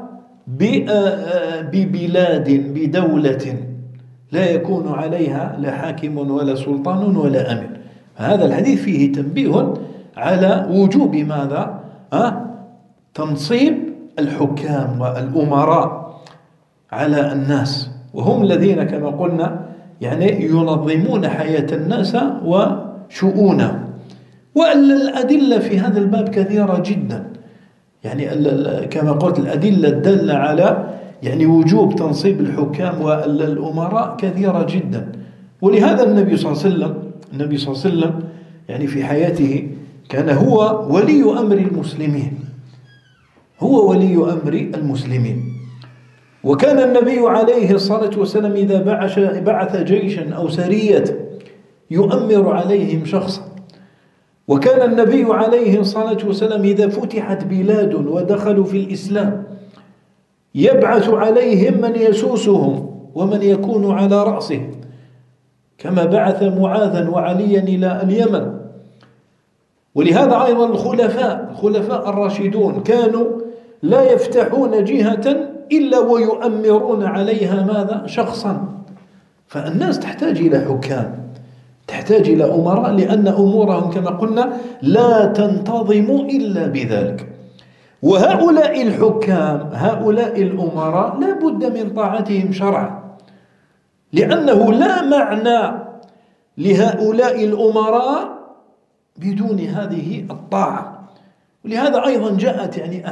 ببلاد بدولة لا يكون عليها لا حاكم ولا سلطان ولا أمير؟ هذا الحديث فيه تنبيه على وجوب ماذا؟ تنصيب الحكام والأمراء على الناس، وهم الذين كما قلنا يعني ينظمون حياة الناس وشؤونهم. والأدلة في هذا الباب كثيرة جدا، يعني كما قلت الأدلة الدالة على يعني وجوب تنصيب الحكام والأمراء كثيرة جدا. ولهذا النبي صلى الله عليه وسلم يعني في حياته كان هو ولي أمر المسلمين، هو ولي أمر المسلمين. وكان النبي عليه الصلاة والسلام إذا بعث جيشا أو سرية يؤمر عليهم شخصا. وكان النبي عليه الصلاة والسلام إذا فتحت بلاد ودخلوا في الإسلام يبعث عليهم من يسوسهم ومن يكون على رأسه، كما بعث معاذا وعليا إلى اليمن. ولهذا أيضا الخلفاء الراشدون كانوا لا يفتحون جهة إلا ويؤمرون عليها ماذا؟ شخصا. فالناس تحتاج إلى حكام، تحتاج إلى أمراء، لأن أمورهم كما قلنا لا تنتظم إلا بذلك. وهؤلاء الحكام هؤلاء الأمراء لا بد من طاعتهم شرعا، لأنه لا معنى لهؤلاء الأمراء بدون هذه الطاعة. ولهذا أيضا جاءت يعني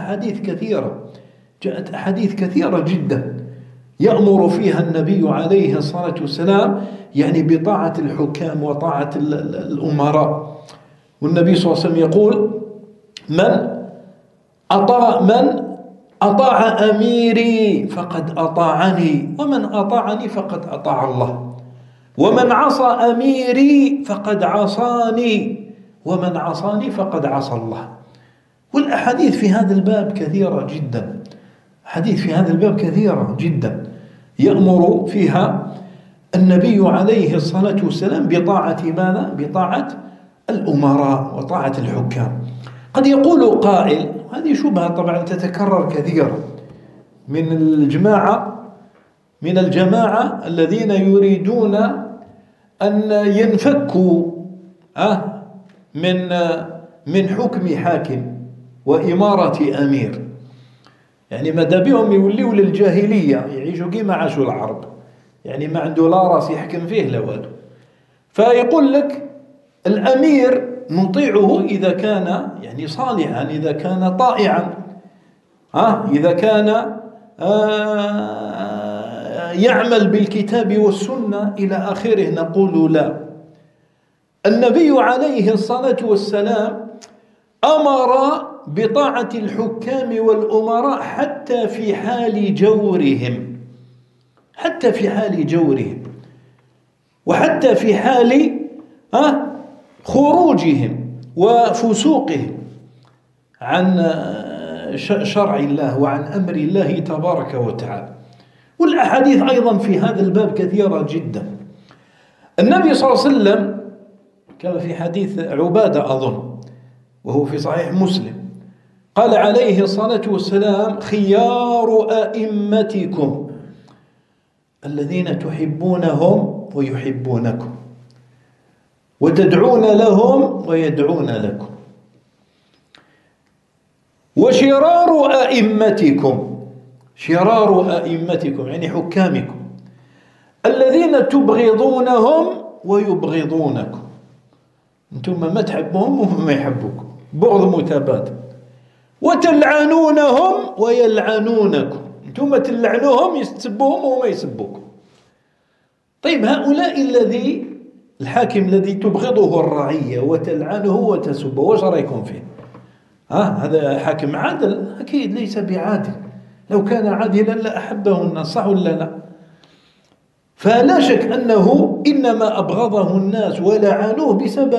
أحاديث كثيرة جدا يأمر فيها النبي عليه الصلاة والسلام يعني بطاعة الحكام وطاعة الأمراء. والنبي صلى الله عليه وسلم يقول: من أطاع أميري فقد أطاعني، ومن أطاعني فقد أطاع الله، ومن عصى أميري فقد عصاني، ومن عصاني فقد عصى الله. والأحاديث في هذا الباب كثيرة جدا، يأمر فيها النبي عليه الصلاة والسلام بطاعة ماذا؟ بطاعة الأمراء وطاعة الحكام. قد يقول قائل، هذه شبهة طبعا تتكرر كثيرا من الجماعة الذين يريدون أن ينفكوا من حكم حاكم وإمارة أمير، يعني ماذا بهم يوليوا للجاهلية، يعيشوا كما عاشوا العرب، يعني ما عنده لا راس يحكم فيه لا والو. فيقول لك الأمير نطيعه إذا كان يعني صالحا، إذا كان طائعا، إذا كان يعمل بالكتاب والسنة إلى آخره. نقول لا، النبي عليه الصلاة والسلام أمر بطاعة الحكام والأمراء حتى في حال جورهم، وحتى في حال خروجهم وفسوقهم عن شرع الله وعن أمر الله تبارك وتعالى. والأحاديث أيضا في هذا الباب كثيرة جدا. النبي صلى الله عليه وسلم كما في حديث عبادة أظن وهو في صحيح مسلم قال عليه الصلاة والسلام: خيار أئمتكم الذين تحبونهم ويحبونكم وتدعون لهم ويدعون لكم، وشرار أئمتكم يعني حكامكم الذين تبغضونهم ويبغضونكم، أنتم ما تحبهم وهم ما يحبوكم، بغض متبادل، وتلعنونهم ويلعنونكم، أنتم تلعنوهم يسبوهم وما يسبوكم. طيب هؤلاء الحاكم الذي تبغضه الرعية وتلعنه وتسبه، وش رأيكم فيه؟ هذا حاكم عادل؟ أكيد ليس بعادل. لو كان عادلا لأحبه الناس، صح ولا لا؟ فلا شك أنه إنما أبغضه الناس ولعنوه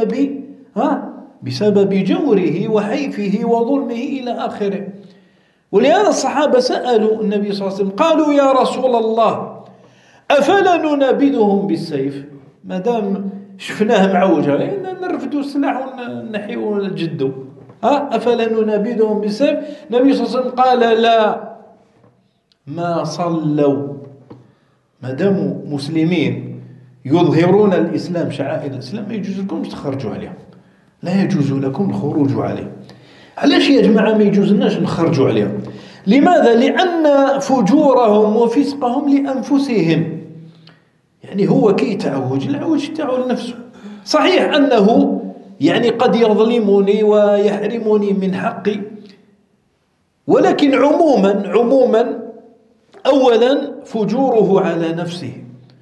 بسبب جوره وحيفه وظلمه إلى آخره. ولهذا الصحابة سألوا النبي صلى الله عليه وسلم قالوا يا رسول الله أفلا ننابذهم بالسيف؟ ما دام شفناه معوج نرفدوا السلاح ونحيوا الجدو، أفلا ننابذهم بالسيف؟ النبي صلى الله عليه وسلم قال لا، ما صلوا، ما داموا مسلمين يظهرون الإسلام شعائر الإسلام ما يجوز لكم تخرجوا عليهم، لا يجوز لكم الخروج عليهم. علاش يا جماعة ما يجوز لناش نخرجوا عليهم؟ لماذا؟ لأن فجورهم وفسقهم لأنفسهم. يعني هو كي يتعوج العوج تاعو لنفسه. صحيح أنه يعني قد يظلمني ويحرمني من حقي، ولكن عموما أولا فجوره على نفسه،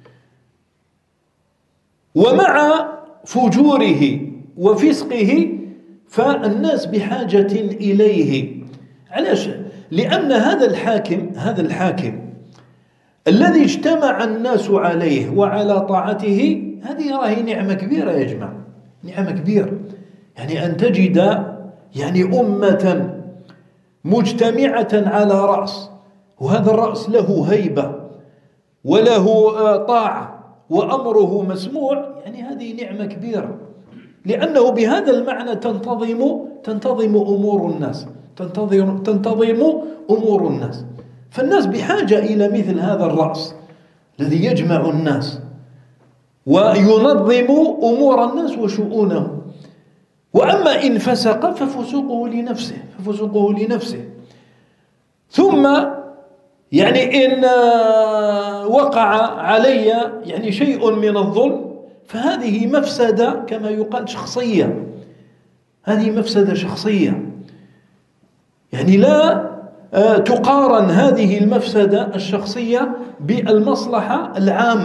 ومع فجوره وفسقه فالناس بحاجة إليه. علاش؟ لأن هذا الحاكم الذي اجتمع الناس عليه وعلى طاعته، هذه راهي نعمة كبيرة يا جماعة، نعمة كبيرة. يعني أن تجد يعني أمة مجتمعة على رأس، وهذا الرأس له هيبة وله طاعة وأمره مسموع، يعني هذه نعمة كبيرة، لأنه بهذا المعنى تنتظم أمور الناس، تنتظم أمور الناس. فالناس بحاجة إلى مثل هذا الرأس الذي يجمع الناس وينظم أمور الناس وشؤونهم. وأما إن فسق ففسوقه لنفسه. ثم يعني إن وقع علي يعني شيء من الظلم فهذه مفسدة كما يقال شخصية، هذه مفسدة شخصية، يعني لا تقارن هذه المفسدة الشخصية بالمصلحة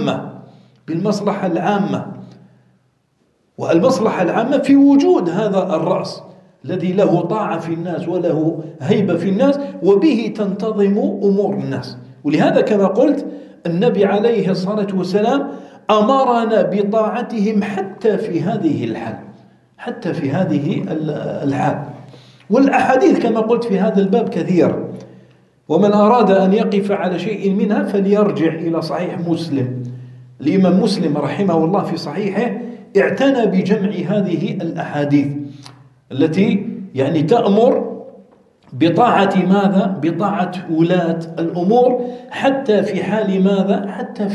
العامة. والمصلحة العامة في وجود هذا الرأس الذي له طاعة في الناس وله هيبة في الناس، وبه تنتظم أمور الناس. ولهذا كما قلت النبي عليه الصلاة والسلام أمرنا بطاعتهم حتى في هذه الحال. والأحاديث كما قلت في هذا الباب كثيرة، ومن أراد أن يقف على شيء منها فليرجع إلى صحيح مسلم. الإمام مسلم رحمه الله في صحيحه اعتنى بجمع هذه الأحاديث التي يعني تأمر بطاعة ماذا؟ بطاعة ولاة الأمور حتى في حال ماذا؟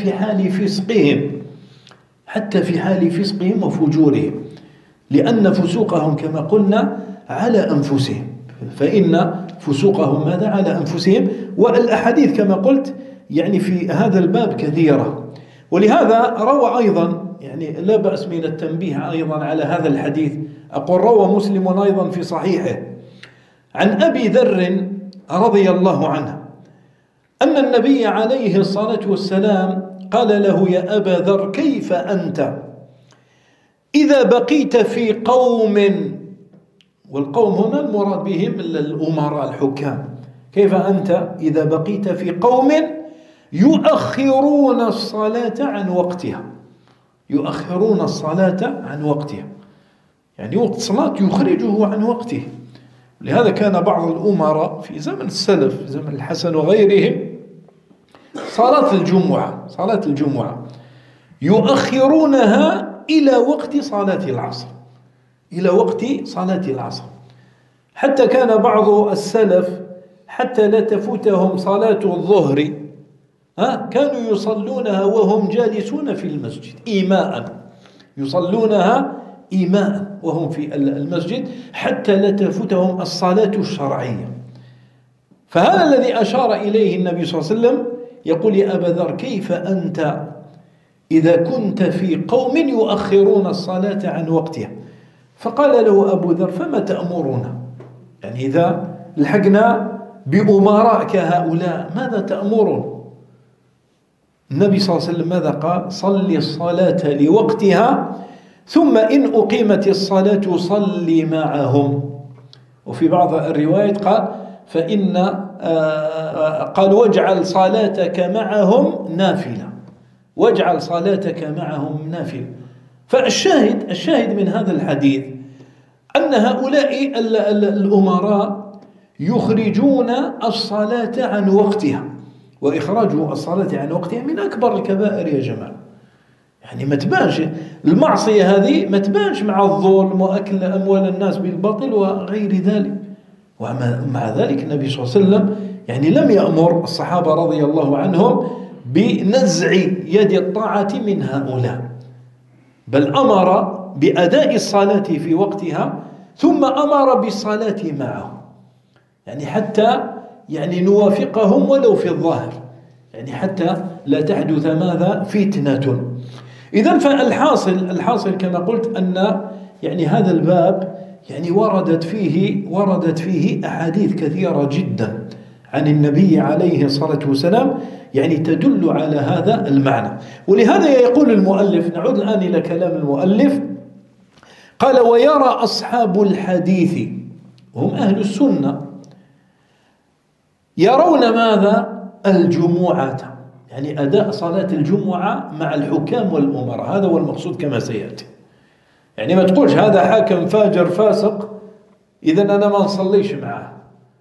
حتى في حال فسقهم وفجورهم، لأن فسوقهم كما قلنا على أنفسهم، فإن فسوقهم ماذا؟ على أنفسهم. والأحاديث كما قلت يعني في هذا الباب كثيرة. ولهذا روى أيضا، يعني لا بأس من التنبيه أيضا على هذا الحديث، أقول روى مسلم أيضا في صحيحه عن أبي ذر رضي الله عنه أن النبي عليه الصلاة والسلام قال له يا أبا ذر كيف أنت إذا بقيت في قوم، والقوم هنا المراد بهم الأمراء الحكام، كيف أنت إذا بقيت في قوم يؤخرون الصلاة عن وقتها، يعني وقت صلاة يخرجه عن وقته. لهذا كان بعض الأمراء في زمن السلف، زمن الحسن وغيرهم، صلاة الجمعة يؤخرونها إلى وقت صلاة العصر، حتى كان بعض السلف حتى لا تفوتهم صلاة الظهر كانوا يصلونها وهم جالسون في المسجد يصلونها إيماء وهم في المسجد حتى لا تفوتهم الصلاة الشرعية. فهذا الذي أشار إليه النبي صلى الله عليه وسلم، يقول يا أبا ذر كيف أنت إذا كنت في قوم يؤخرون الصلاة عن وقتها؟ فقال له أبو ذر فما تأمرنا؟ يعني إذا لحقنا بأمراء كهؤلاء ماذا تأمرون؟ النبي صلى الله عليه وسلم ماذا قال؟ صل الصلاة لوقتها ثم إن أقيمت الصلاة صل معهم. وفي بعض الروايات قال قال واجعل صلاتك معهم نافلة، واجعل صلاتك معهم نافلة. فالشاهد من هذا الحديث أن هؤلاء الأمراء يخرجون الصلاة عن وقتها، وإخراج الصلاة عن وقتها من أكبر الكبائر يا جماعة. يعني ما تبانش المعصية هذه، ما تبانش مع الظلم وأكل أموال الناس بالباطل وغير ذلك. ومع ذلك النبي صلى الله عليه وسلم يعني لم يأمر الصحابة رضي الله عنهم بنزع يد الطاعة من هؤلاء، بل أمر بأداء الصلاة في وقتها ثم أمر بالصلاة معهم، يعني حتى يعني نوافقهم ولو في الظاهر، يعني حتى لا تحدث ماذا؟ فتنة. إذن فالحاصل كما قلت أن يعني هذا الباب يعني وردت فيه أحاديث كثيرة جدا عن النبي عليه الصلاة والسلام يعني تدل على هذا المعنى. ولهذا يقول المؤلف، نعود الآن إلى كلام المؤلف، قال ويرى أصحاب الحديث هم أهل السنة يرون ماذا؟ الجمعة، يعني أداء صلاة الجمعة مع الحكام والأمراء، هذا هو المقصود كما سيأتي. يعني ما تقولش هذا حاكم فاجر فاسق إذن أنا ما نصليش معه،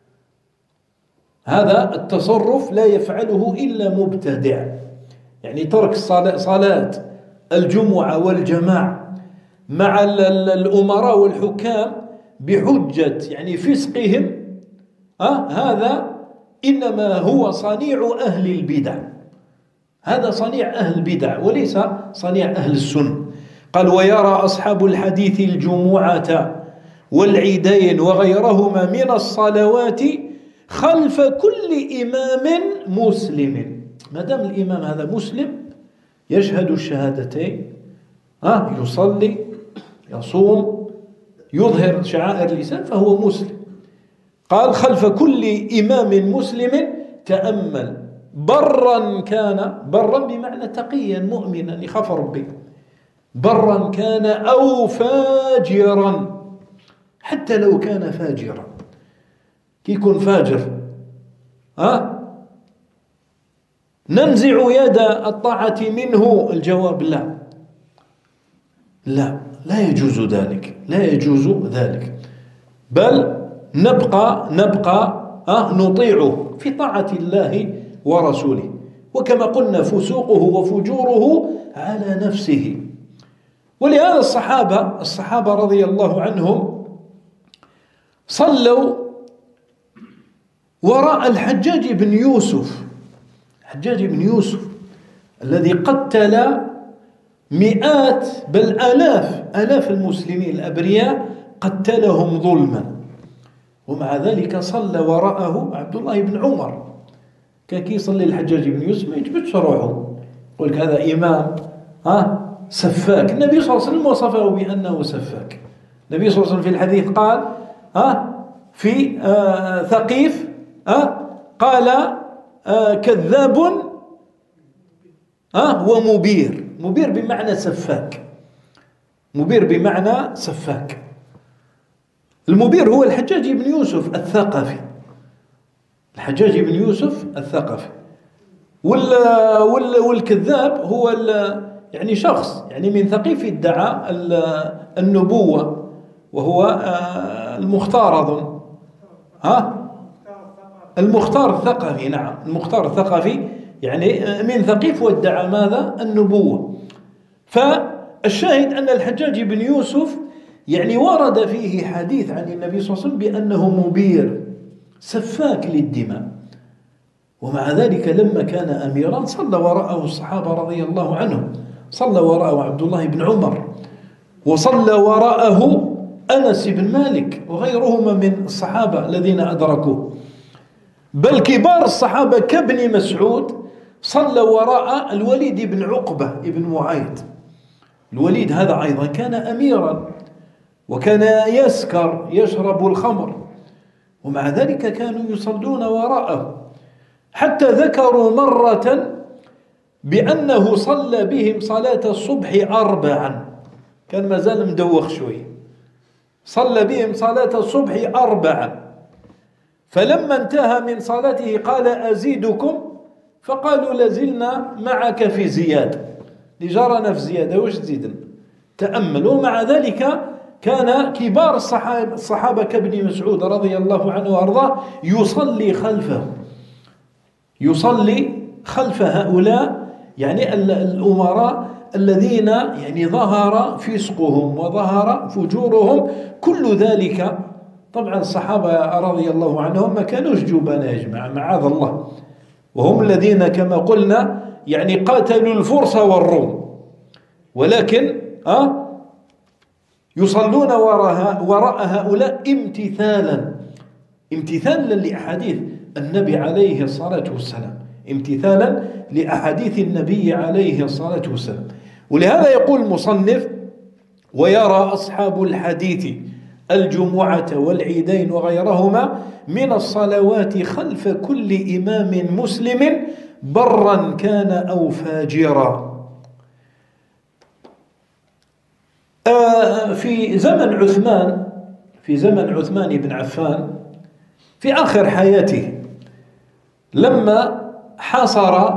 هذا التصرف لا يفعله إلا مبتدع. يعني ترك صلاة الجمعة والجماعة مع الأمراء والحكام بحجة يعني فسقهم، هذا إنما هو صنيع أهل البدع، هذا صنيع أهل البدع وليس صنيع أهل السنة. قال ويرى أصحاب الحديث الجمعة والعيدين وغيرهما من الصلوات خلف كل إمام مسلم. ما دام الإمام هذا مسلم يشهد الشهادتين، يصلي يصوم يظهر شعائر الإسلام فهو مسلم. قال خلف كل إمام مسلم تأمل برا كان، برا بمعنى تقيا مؤمنا يخاف ربي، برا كان أو فاجرا، حتى لو كان فاجرا كي يكون فاجر ننزع يد الطاعة منه؟ الجواب لا يجوز ذلك، لا يجوز ذلك، بل نبقى نطيعه في طاعة الله ورسوله. وكما قلنا فسوقه وفجوره على نفسه. ولهذا الصحابة رضي الله عنهم صلوا وراء الحجاج بن يوسف، الحجاج بن يوسف الذي قتل مئات بل آلاف المسلمين الأبرياء قتلهم ظلما، ومع ذلك صلى وراءه عبد الله بن عمر. كي يصلي الحجاج بن يوسف ما يجبدش روحه، يقول لك هذا إمام سفاك. النبي صلى الله عليه وسلم وصفه بأنه سفاك. النبي صلى الله عليه وسلم في الحديث قال في ثقيف قال كذاب ومبير. مبير بمعنى سفاك، مبير بمعنى سفاك. المبير هو الحجاج بن يوسف الثقفي، الحجاج بن يوسف الثقفي. والكذاب هو يعني شخص يعني من ثقيف ادعى النبوة، وهو المختار أظن المختار الثقفي. نعم المختار الثقفي يعني من ثقيف وادعى ماذا؟ النبوة. فالشاهد أن الحجاج بن يوسف يعني ورد فيه حديث عن النبي صلى الله عليه وسلم بأنه مبير سفاك للدماء، ومع ذلك لما كان أميرا صلى وراءه الصحابة رضي الله عنهم، صلى وراءه عبد الله بن عمر، وصلى وراءه أنس بن مالك وغيرهما من الصحابة الذين أدركوه، بل كبار الصحابة كابن مسعود صلى وراء الوليد بن عقبة بن معيط. الوليد هذا أيضا كان أميرا وكان يسكر يشرب الخمر، ومع ذلك كانوا يصلون وراءه، حتى ذكروا مرة بأنه صلى بهم صلاة الصبح 4، كان ما زال مدوخ شوي، صلى بهم صلاة الصبح 4، فلما انتهى من صلاته قال أزيدكم؟ فقالوا لازلنا معك في زيادة، لجارنا في زيادة، وش تزيدنا؟ تأملوا. مع ذلك كان كبار الصحابة كابن مسعود رضي الله عنه وأرضاه يصلي خلف هؤلاء، يعني الأمراء الذين يعني ظهر فسقهم وظهر فجورهم. كل ذلك طبعا الصحابة رضي الله عنهم ما كانوش جبناء يا جماعة، معاذ الله، وهم الذين كما قلنا يعني قاتلوا الفرس والروم، ولكن يصلون وراء هؤلاء امتثالا لأحاديث النبي عليه الصلاة والسلام، امتثالا لأحاديث النبي عليه الصلاة والسلام. ولهذا يقول المصنف: ويرى أصحاب الحديث الجمعة والعيدين وغيرهما من الصلوات خلف كل إمام مسلم برا كان أو فاجرا. في زمن عثمان بن عفان في آخر حياته، لما حاصر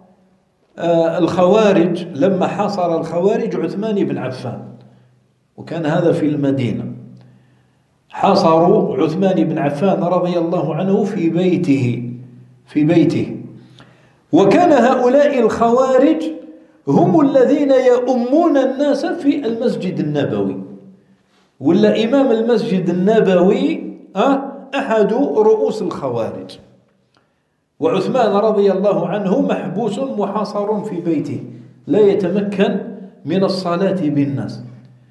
الخوارج عثمان بن عفان، وكان هذا في المدينة، حاصروا عثمان بن عفان رضي الله عنه في بيته، وكان هؤلاء الخوارج هم الذين يؤمون الناس في المسجد النبوي، ولا إمام المسجد النبوي أحد رؤوس الخوارج، وعثمان رضي الله عنه محبوس محاصر في بيته لا يتمكن من الصلاة بالناس.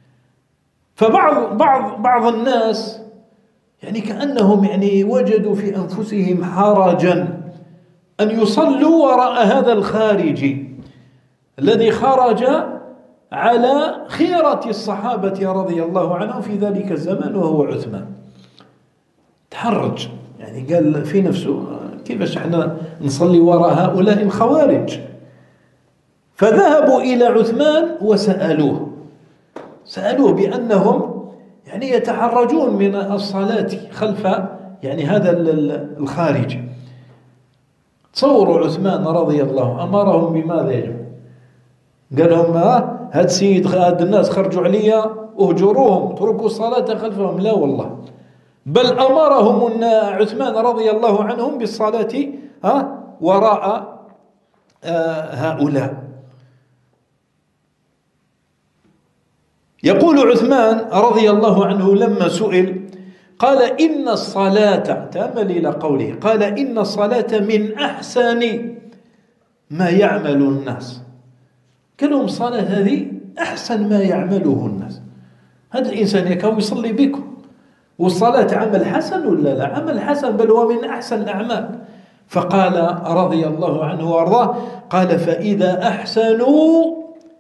فبعض الناس يعني كأنهم يعني وجدوا في أنفسهم حرجا أن يصلوا وراء هذا الخارجي الذي خرج على خيرة الصحابة رضي الله عنهم في ذلك الزمان وهو عثمان. تحرج، يعني قال في نفسه كيفاش احنا نصلي وراء هؤلاء الخوارج؟ فذهبوا إلى عثمان وسألوه بأنهم يعني يتحرجون من الصلاة خلف يعني هذا الخارج. تصوروا عثمان رضي الله أمرهم بماذا يجب؟ قال لهم هاد الناس خرجوا عليا اهجروهم، تركوا الصلاة خلفهم. لا والله، بل أمرهم عثمان رضي الله عنهم بالصلاة وراء هؤلاء. يقول عثمان رضي الله عنه لما سئل قال إن الصلاة، تأمل إلى قوله، قال إن الصلاة من أحسن ما يعمل الناس. قال لهم الصلاة هذه أحسن ما يعمله الناس، هذا الإنسان يكون يصلي بكم، والصلاة عمل حسن ولا لا؟ عمل حسن، بل هو من أحسن الأعمال. فقال رضي الله عنه وارضاه، قال فإذا أحسنوا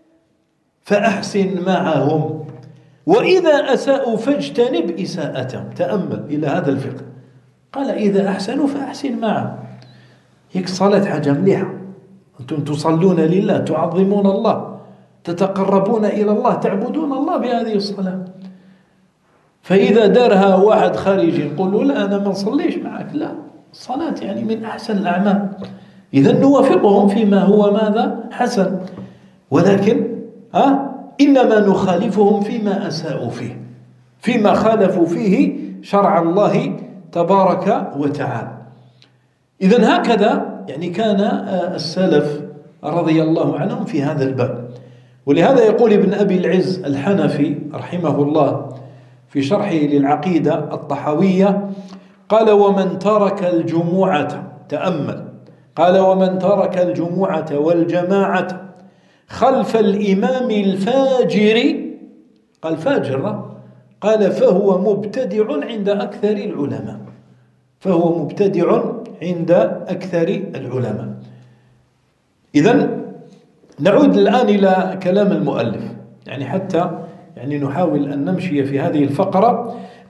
فأحسن معهم، وإذا أساءوا فاجتنب إساءتهم. تأمل إلى هذا الفقه، قال إذا أحسنوا فأحسن معهم. هيك الصلاة حاجة مليحة، أنتم تصلون لله، تعظمون الله، تتقربون إلى الله، تعبدون الله بهذه الصلاة. فإذا دارها واحد خارجي يقول له لا أنا ما نصليش معك، لا، الصلاة يعني من أحسن الأعمال، إذا نوافقهم فيما هو ماذا؟ حسن، ولكن إنما نخالفهم فيما أساءوا فيه، فيما خالفوا فيه شرع الله تبارك وتعالى. إذن هكذا يعني كان السلف رضي الله عنهم في هذا الباب. ولهذا يقول ابن أبي العز الحنفي رحمه الله في شرحه للعقيدة الطحاوية، قال ومن ترك الجمعة، تأمل، قال ومن ترك الجمعة والجماعة خلف الإمام الفاجر، قال فاجر، قال فهو مبتدع عند أكثر العلماء، فهو مبتدع عند أكثر العلماء. إذن نعود الآن إلى كلام المؤلف، يعني حتى يعني نحاول أن نمشي في هذه الفقرة.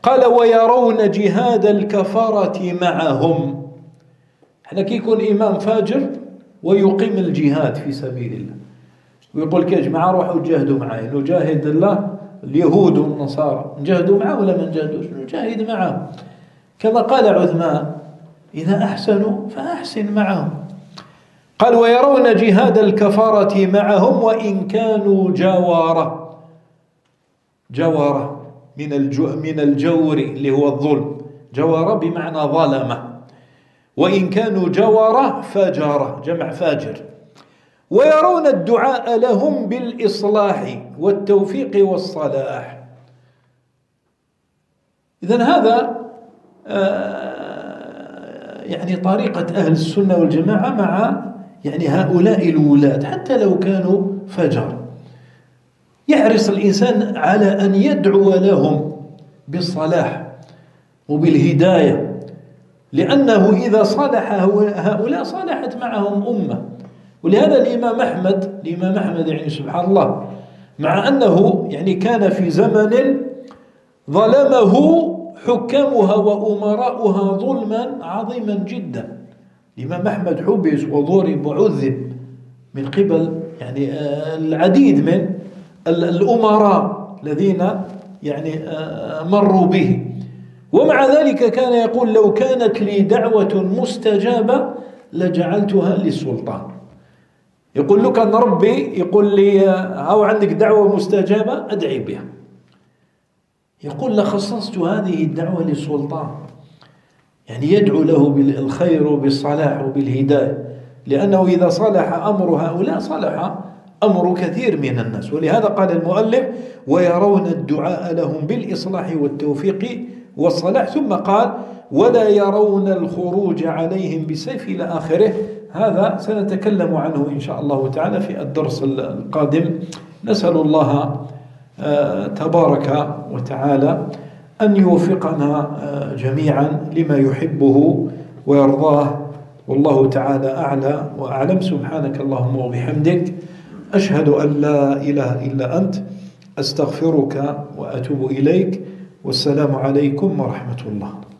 قال ويرون جهاد الكفرة معهم. احنا كي يكون إمام فاجر ويقيم الجهاد في سبيل الله ويقول لك يا جماعة روحوا جاهدوا معي، نجاهد الله اليهود والنصارى، نجاهدوا معه ولا ما نجاهدوش؟ نجاهد معه. كما قال عثمان إذا أحسنوا فأحسن معهم. قال ويرون جهاد الكفرة معهم وإن كانوا جوارة. جوارة من الجور اللي هو الظلم، جوارة بمعنى ظلمة، وإن كانوا جوارة فجارة جمع فاجر. ويرون الدعاء لهم بالإصلاح والتوفيق والصلاح. إذن هذا يعني طريقة أهل السنة والجماعة مع يعني هؤلاء الولاة حتى لو كانوا فجر. يحرص الإنسان على أن يدعو لهم بالصلاح وبالهداية، لأنه إذا صالح هؤلاء صالحت معهم أمة. ولهذا الإمام أحمد يعني سبحان الله، مع أنه يعني كان في زمن ظلمه حكامها وأمراؤها ظلما عظيما جدا. الإمام أحمد حبس وضرب وعذب من قبل يعني العديد من الأمراء الذين يعني مروا به، ومع ذلك كان يقول لو كانت لي دعوة مستجابة لجعلتها للسلطان. يقول له كان ربي يقول لي أو عندك دعوة مستجابة أدعي بها، يقول لخصصت هذه الدعوة للسلطان، يعني يدعو له بالخير وبالصلاح وبالهداية، لأنه إذا صلح أمر هؤلاء صلح أمر كثير من الناس. ولهذا قال المؤلف ويرون الدعاء لهم بالإصلاح والتوفيق والصلاح، ثم قال ولا يرون الخروج عليهم بسيف إلى آخره. هذا سنتكلم عنه إن شاء الله تعالى في الدرس القادم. نسأل الله تبارك وتعالى أن يوفقنا جميعا لما يحبه ويرضاه، والله تعالى أعلى وأعلم. سبحانك اللهم وبحمدك أشهد أن لا إله إلا أنت أستغفرك وأتوب إليك، والسلام عليكم ورحمة الله.